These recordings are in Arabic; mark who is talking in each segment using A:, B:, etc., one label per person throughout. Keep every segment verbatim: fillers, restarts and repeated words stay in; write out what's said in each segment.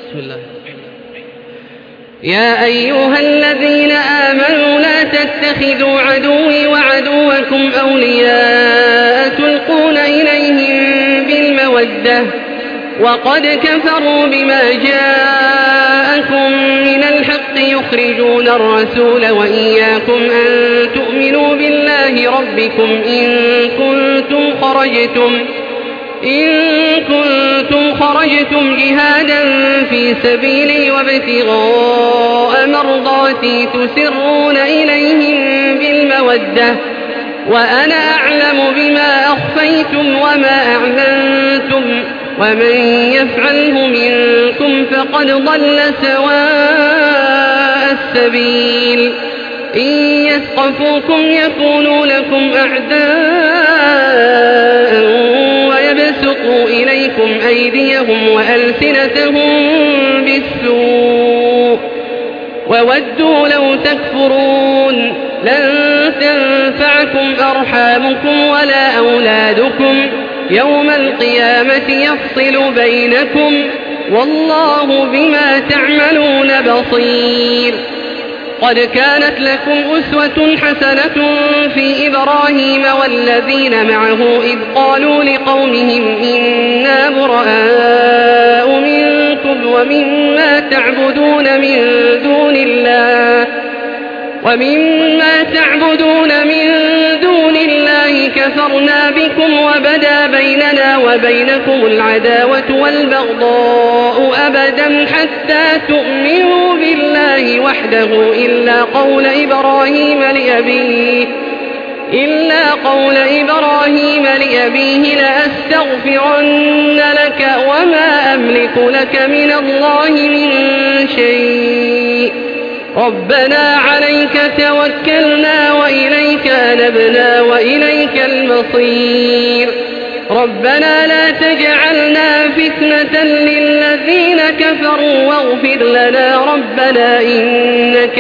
A: بسم الله. يا أيها الذين آمنوا لا تتخذوا عدوي وعدوكم أولياء تلقون إليهم بالمودة وقد كفروا بما جاءكم من الحق يخرجون الرسول وإياكم أن تؤمنوا بالله ربكم إن كنتم خرجتم إن كنتم خرجتم جهادا في سبيلي وابتغاء مرضاتي تسرون إليهم بالمودة وأنا أعلم بما أخفيتم وما أعلنتم ومن يفعله منكم فقد ضل سواء السبيل إن يثقفوكم يكونوا لكم أعداء ويبسطوا إليكم أيديهم وألسنتهم بالسوء وودوا لو تكفرون لن تنفعكم أرحامكم ولا أولادكم يوم القيامة يفصل بينكم والله بما تعملون بصير. قد كانت لكم أسوة حسنة في إبراهيم والذين معه إذ قالوا لقومهم إنا براء منكم ومما تعبدون من دون الله ومما تعبدون من دون الله كفرنا بكم وبدا بيننا وبينكم العداوة والبغضاء أبدا حتى تؤمنوا بالله وحده إلا قول إبراهيم لأبيه إلا قول إبراهيم لأبيه لأستغفرن لك وما أملك لك من الله من شيء ربنا عليك توكلنا وإليك أنبنا وإليك المصير ربنا لا تجعلنا فتنة للذين كفروا واغفر لنا ربنا إنك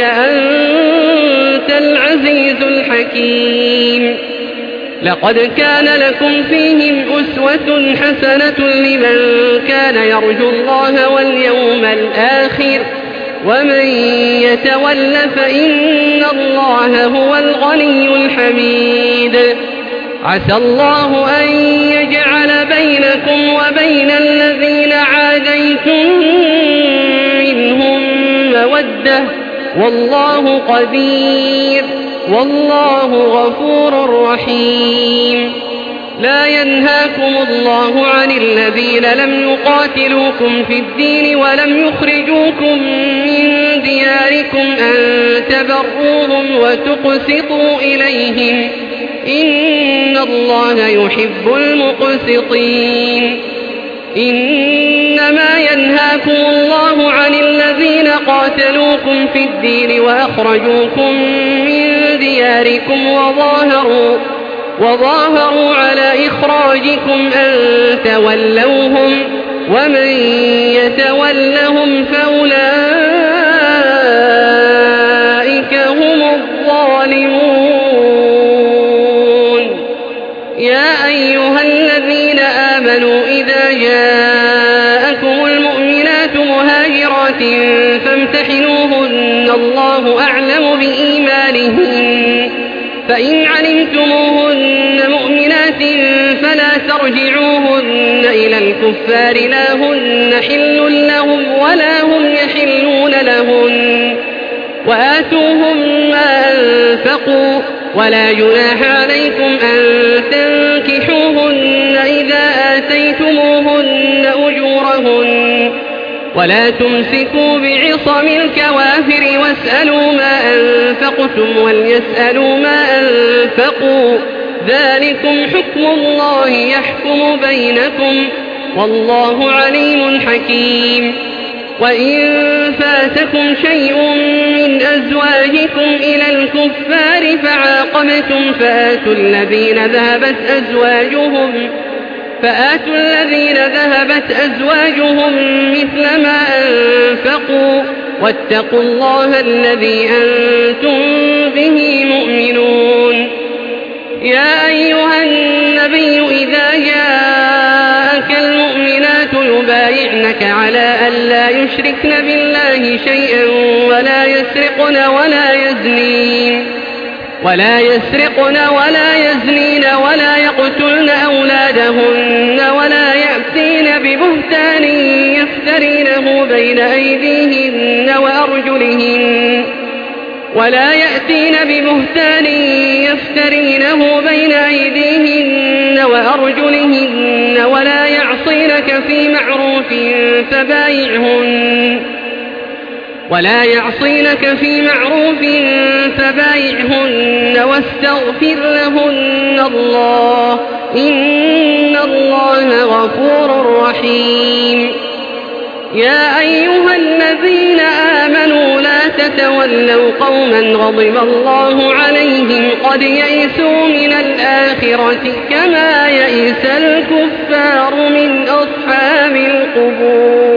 A: أنت العزيز الحكيم. لقد كان لكم فيهم أسوة حسنة لمن كان يرجو الله واليوم الآخر ومن يتول فإن الله هو الغني الحميد. عسى الله أن يجعل بينكم وبين الذين عاديتم منهم مودة والله قدير والله غفور رحيم. لا ينهاكم الله عن الذين لم يقاتلوكم في الدين ولم يخرجوكم من دياركم أن تبروهم وتقسطوا إليهم إن الله يحب المقسطين. إنما ينهاكم الله عن الذين قاتلوكم في الدين وأخرجوكم من دياركم وظاهروا وظاهروا على إخراجكم أن تولوهم ومن يتولهم فأولئك هم الظالمون. يا أيها الذين آمنوا إذا جاءكم المؤمنات مهاجرات فامتحنوهن الله أعلم بإيمانهن فإن علمتموهن مؤمنات فلا ترجعوهن إلى الكفار لا هن حل لهم ولا هم يحلون لهن وآتوهم ما أنفقوا ولا جناح عليكم أن تنكحوهن إذا آتيتموهن أجورهن ولا تمسكوا بعصم الكوافر واسألوا ما أنفقتم وليسألوا ما أنفقوا ذلكم حكم الله يحكم بينكم والله عليم حكيم. وإن فاتكم شيء من أزواجكم إلى الكفار فعاقبتم فآتوا الذين ذهبت أزواجهم فآتوا الذين ذهبت أزواجهم مثل ما أنفقوا واتقوا الله الذي أنتم به مؤمنون. يا أيها النبي إذا جاءك المؤمنات يبايعنك يبايعنك على ألا يشركن بالله شيئا ولا يسرقن ولا يزنين ولا يسرقن ولا يزنين ولا يقتلن أولادهن ولا يأتين ببهتان يفترينه بين أيديهن وأرجلهن ولا يأتين ببهتان يفترينه بين أيديهن وأرجلهن ولا يعصينك في معروف فبايعهن ولا يعصينك في معروف فبايعهن واستغفر لهن الله إن الله غفور رحيم. يا أيها الذين آمنوا لا تتولوا قوما غضب الله عليهم قد يئسوا من الآخرة كما يئس الكفار من أصحاب القبور.